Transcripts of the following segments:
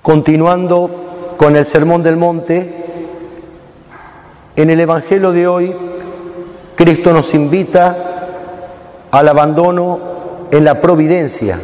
Continuando con el Sermón del Monte, en el Evangelio de hoy, Cristo nos invita al abandono en la providencia.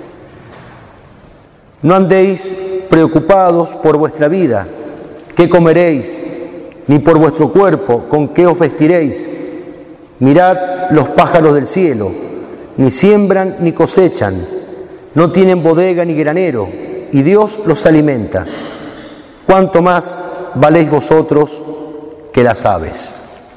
No andéis preocupados por vuestra vida, qué comeréis, ni por vuestro cuerpo, con qué os vestiréis. Mirad los pájaros del cielo, ni siembran ni cosechan, no tienen bodega ni granero, y Dios los alimenta. ¿Cuánto más valéis vosotros que las aves?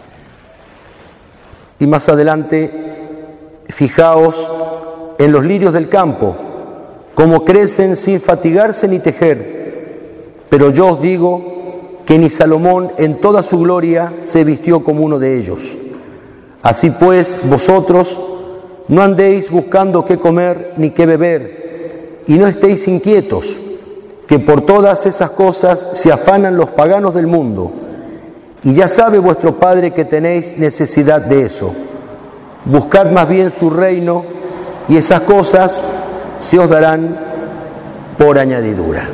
Y más adelante, fijaos en los lirios del campo, cómo crecen sin fatigarse ni tejer. Pero yo os digo que ni Salomón en toda su gloria se vistió como uno de ellos. Así pues, vosotros no andéis buscando qué comer ni qué beber, y no estéis inquietos, que por todas esas cosas se afanan los paganos del mundo, y ya sabe vuestro Padre que tenéis necesidad de eso. Buscad más bien su reino, y esas cosas se os darán por añadidura.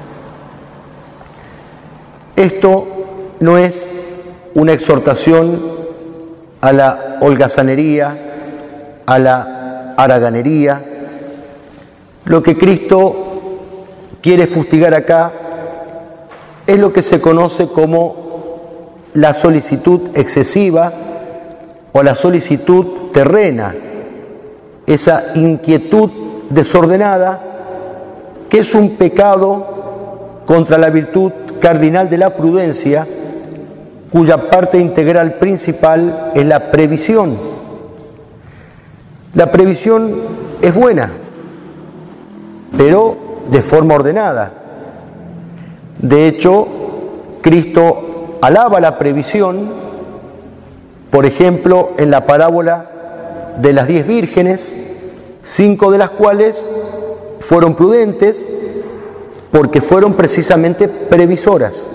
Esto no es una exhortación a la holgazanería, a la haraganería. Lo que Cristo quiere fustigar acá es lo que se conoce como la solicitud excesiva o la solicitud terrena, esa inquietud desordenada que es un pecado contra la virtud cardinal de la prudencia, cuya parte integral principal es la previsión. La previsión es buena, pero de forma ordenada. De hecho, Cristo alaba la previsión, por ejemplo, en la parábola de las 10 vírgenes, 5 de las cuales fueron prudentes porque fueron precisamente previsoras.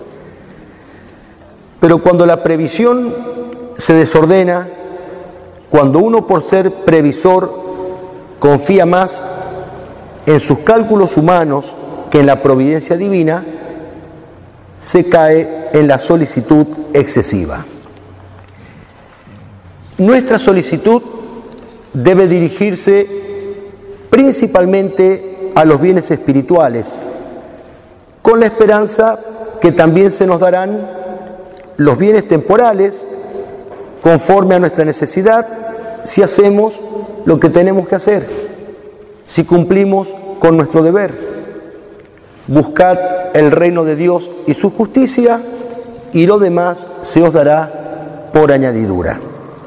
Pero cuando la previsión se desordena, cuando uno por ser previsor confía más en sus cálculos humanos que en la providencia divina, se cae en la solicitud excesiva. Nuestra solicitud debe dirigirse principalmente a los bienes espirituales, con la esperanza que también se nos darán los bienes temporales conforme a nuestra necesidad, si hacemos lo que tenemos que hacer, si cumplimos con nuestro deber. Buscad el reino de Dios y su justicia, y lo demás se os dará por añadidura.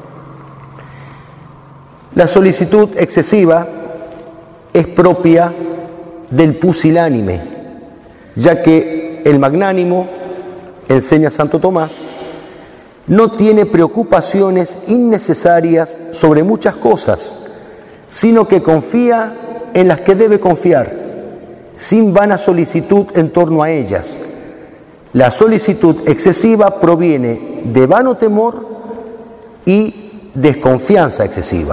La solicitud excesiva es propia del pusilánime, ya que el magnánimo, enseña Santo Tomás, no tiene preocupaciones innecesarias sobre muchas cosas, sino que confía en las que debe confiar, sin vana solicitud en torno a ellas. La solicitud excesiva proviene de vano temor y desconfianza excesiva.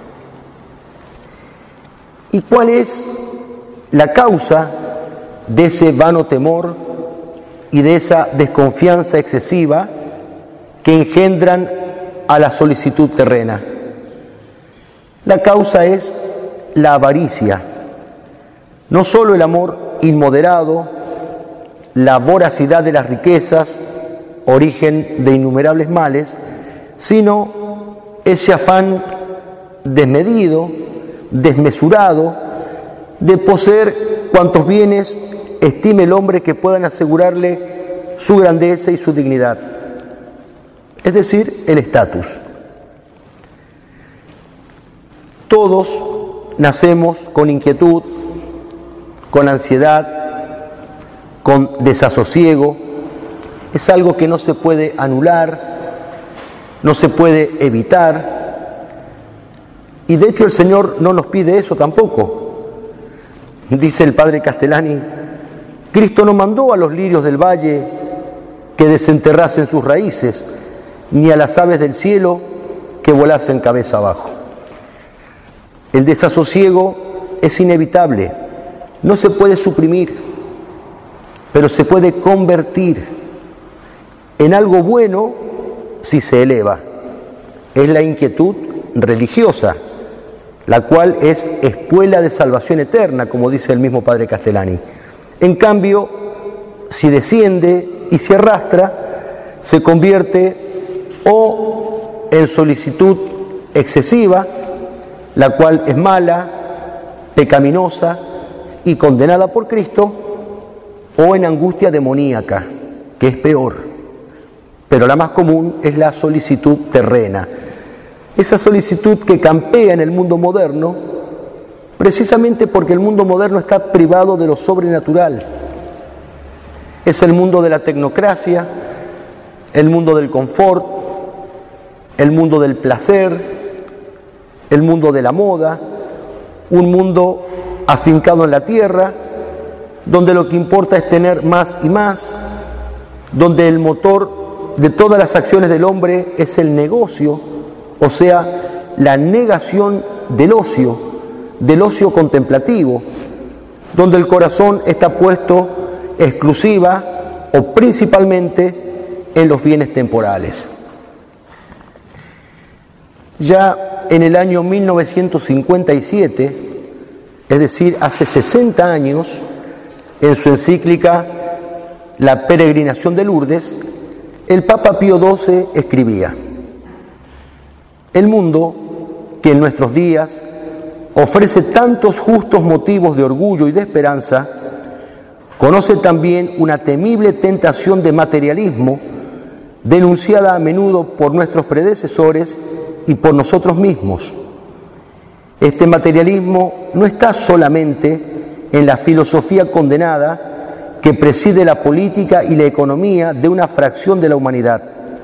¿Y cuál es la causa de ese vano temor y de esa desconfianza excesiva que engendran a la solicitud terrena? La causa es la avaricia, no solo el amor inmoderado, la voracidad de las riquezas, origen de innumerables males, sino ese afán desmedido, desmesurado, de poseer cuantos bienes estime el hombre que puedan asegurarle su grandeza y su dignidad, es decir, el estatus. Todos nacemos con inquietud, con ansiedad, con desasosiego. Es algo que no se puede anular, no se puede evitar. Y de hecho el Señor no nos pide eso tampoco. Dice el Padre Castellani, Cristo no mandó a los lirios del valle que desenterrasen sus raíces, ni a las aves del cielo que volasen cabeza abajo. El desasosiego es inevitable, no se puede suprimir, pero se puede convertir en algo bueno si se eleva. Es la inquietud religiosa, la cual es espuela de salvación eterna, como dice el mismo padre Castellani. En cambio, si desciende y se arrastra, se convierte o en solicitud excesiva, la cual es mala, pecaminosa y condenada por Cristo, o en angustia demoníaca, que es peor. Pero la más común es la solicitud terrena. Esa solicitud que campea en el mundo moderno, precisamente porque el mundo moderno está privado de lo sobrenatural. Es el mundo de la tecnocracia, el mundo del confort, el mundo del placer, el mundo de la moda, un mundo afincado en la tierra, donde lo que importa es tener más y más, donde el motor de todas las acciones del hombre es el negocio, o sea, la negación del ocio contemplativo, donde el corazón está puesto exclusiva o principalmente en los bienes temporales. Ya en el año 1957, es decir, hace 60 años, en su encíclica La peregrinación de Lourdes, el Papa Pío XII escribía: el mundo, que en nuestros días ofrece tantos justos motivos de orgullo y de esperanza, conoce también una temible tentación de materialismo, denunciada a menudo por nuestros predecesores y por nosotros mismos. Este materialismo no está solamente en la filosofía condenada que preside la política y la economía de una fracción de la humanidad.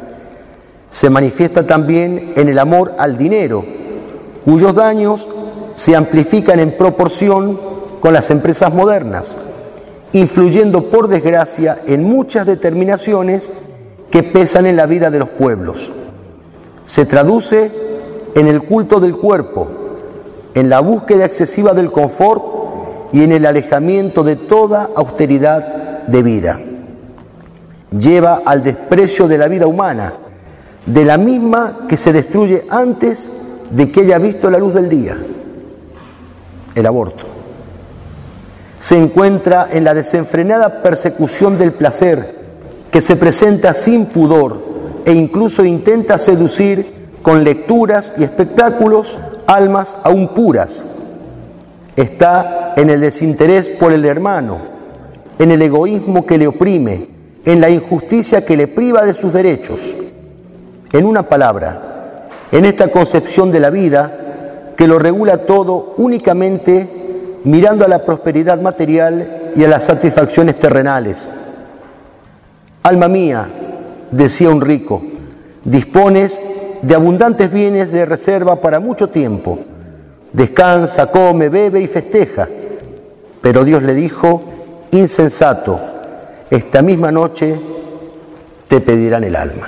Se manifiesta también en el amor al dinero, cuyos daños se amplifican en proporción con las empresas modernas, influyendo por desgracia en muchas determinaciones que pesan en la vida de los pueblos. Se traduce en el culto del cuerpo, en la búsqueda excesiva del confort y en el alejamiento de toda austeridad de vida. Lleva al desprecio de la vida humana, de la misma que se destruye antes de que haya visto la luz del día, el aborto. Se encuentra en la desenfrenada persecución del placer, que se presenta sin pudor e incluso intenta seducir con lecturas y espectáculos almas aún puras. Está en el desinterés por el hermano, en el egoísmo que le oprime, en la injusticia que le priva de sus derechos. En una palabra, en esta concepción de la vida que lo regula todo únicamente mirando a la prosperidad material y a las satisfacciones terrenales. Alma mía, decía un rico, dispones de abundantes bienes de reserva para mucho tiempo. Descansa, come, bebe y festeja. Pero Dios le dijo: insensato, esta misma noche te pedirán el alma.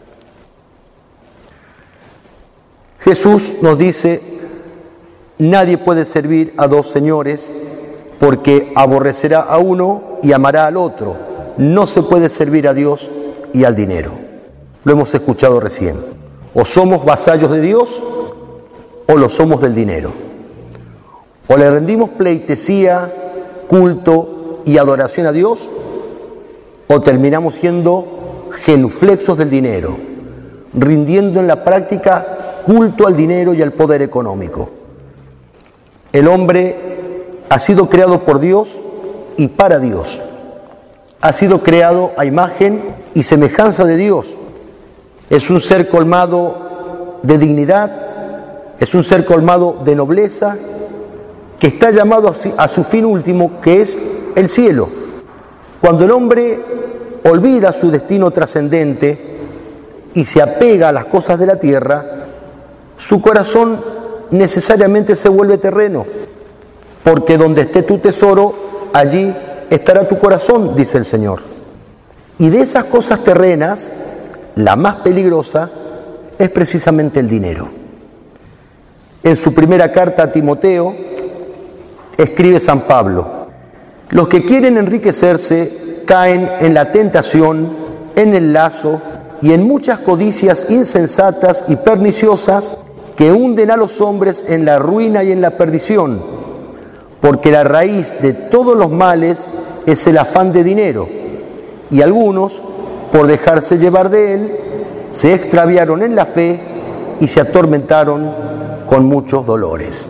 Jesús nos dice: nadie puede servir a dos señores, porque aborrecerá a uno y amará al otro. No se puede servir a Dios y al dinero. Lo hemos escuchado recién. O somos vasallos de Dios o lo somos del dinero. O le rendimos pleitesía, culto y adoración a Dios, o terminamos siendo genuflexos del dinero, rindiendo en la práctica culto al dinero y al poder económico. El hombre ha sido creado por Dios y para Dios. Ha sido creado a imagen y semejanza de Dios. Es un ser colmado de dignidad, es un ser colmado de nobleza, que está llamado a su fin último, que es el cielo. Cuando el hombre olvida su destino trascendente y se apega a las cosas de la tierra, su corazón necesariamente se vuelve terreno, porque donde esté tu tesoro, allí estará tu corazón, dice el Señor. Y de esas cosas terrenas, la más peligrosa es precisamente el dinero. En su primera carta a Timoteo, escribe San Pablo: los que quieren enriquecerse caen en la tentación, en el lazo y en muchas codicias insensatas y perniciosas que hunden a los hombres en la ruina y en la perdición, porque la raíz de todos los males es el afán de dinero, y algunos, por dejarse llevar de él, se extraviaron en la fe y se atormentaron con muchos dolores.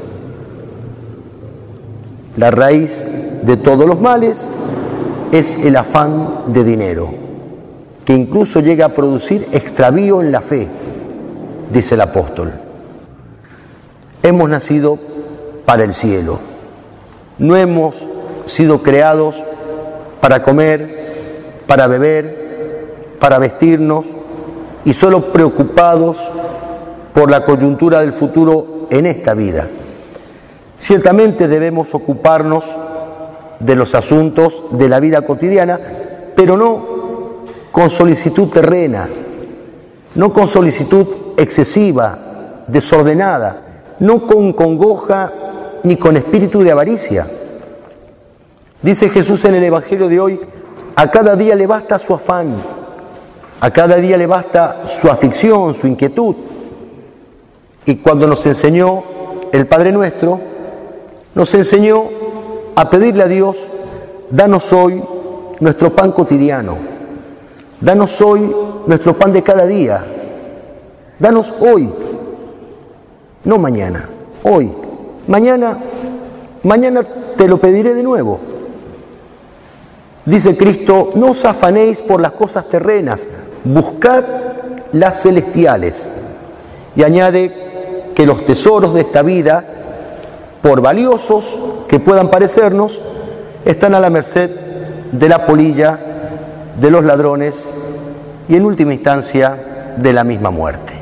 La raíz de todos los males es el afán de dinero, que incluso llega a producir extravío en la fe, dice el apóstol. Hemos nacido para el cielo. No hemos sido creados para comer, para beber, para vestirnos y solo preocupados por la coyuntura del futuro en esta vida. Ciertamente debemos ocuparnos de los asuntos de la vida cotidiana, pero no con solicitud terrena, no con solicitud excesiva, desordenada, no con congoja ni con espíritu de avaricia. Dice Jesús en el Evangelio de hoy: a cada día le basta su afán, a cada día le basta su aflicción, su inquietud. Y cuando nos enseñó el Padre Nuestro, nos enseñó a pedirle a Dios: danos hoy nuestro pan cotidiano, danos hoy nuestro pan de cada día, danos hoy, no mañana, hoy. Mañana te lo pediré de nuevo. Dice Cristo: no os afanéis por las cosas terrenas, buscad las celestiales. Y añade que los tesoros de esta vida, por valiosos que puedan parecernos, están a la merced de la polilla, de los ladrones y en última instancia de la misma muerte.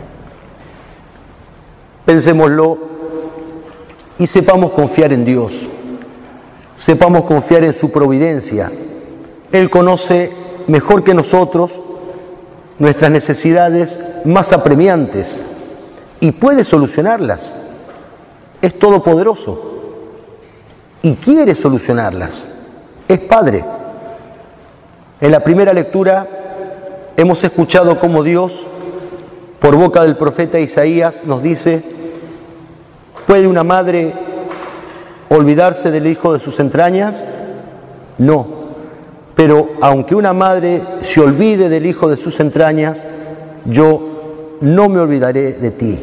Pensémoslo y sepamos confiar en Dios, sepamos confiar en su providencia. Él conoce mejor que nosotros nuestras necesidades más apremiantes y puede solucionarlas. Es todopoderoso y quiere solucionarlas. Es Padre. En la primera lectura hemos escuchado cómo Dios, por boca del profeta Isaías, nos dice: ¿puede una madre olvidarse del hijo de sus entrañas? No, pero aunque una madre se olvide del hijo de sus entrañas, yo no me olvidaré de ti.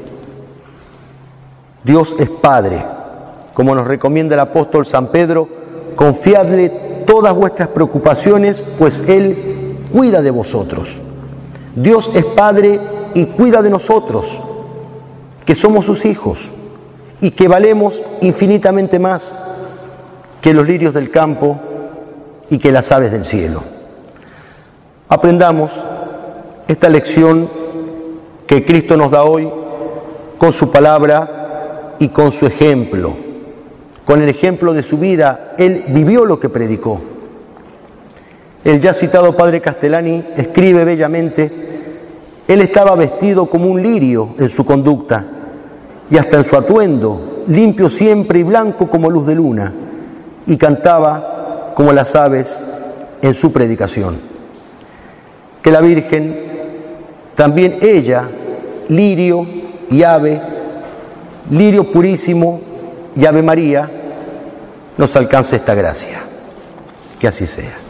Dios es Padre. Como nos recomienda el apóstol San Pedro: confiadle todas vuestras preocupaciones, pues Él cuida de vosotros. Dios es Padre y cuida de nosotros, que somos sus hijos y que valemos infinitamente más que los lirios del campo y que las aves del cielo. Aprendamos esta lección que Cristo nos da hoy con su palabra y con su ejemplo. Con el ejemplo de su vida, Él vivió lo que predicó. El ya citado padre Castellani escribe bellamente: Él estaba vestido como un lirio en su conducta y hasta en su atuendo, limpio siempre y blanco como luz de luna, y cantaba como las aves en su predicación. Que la Virgen, también ella, lirio y ave, lirio purísimo y Ave María, nos alcance esta gracia. Que así sea.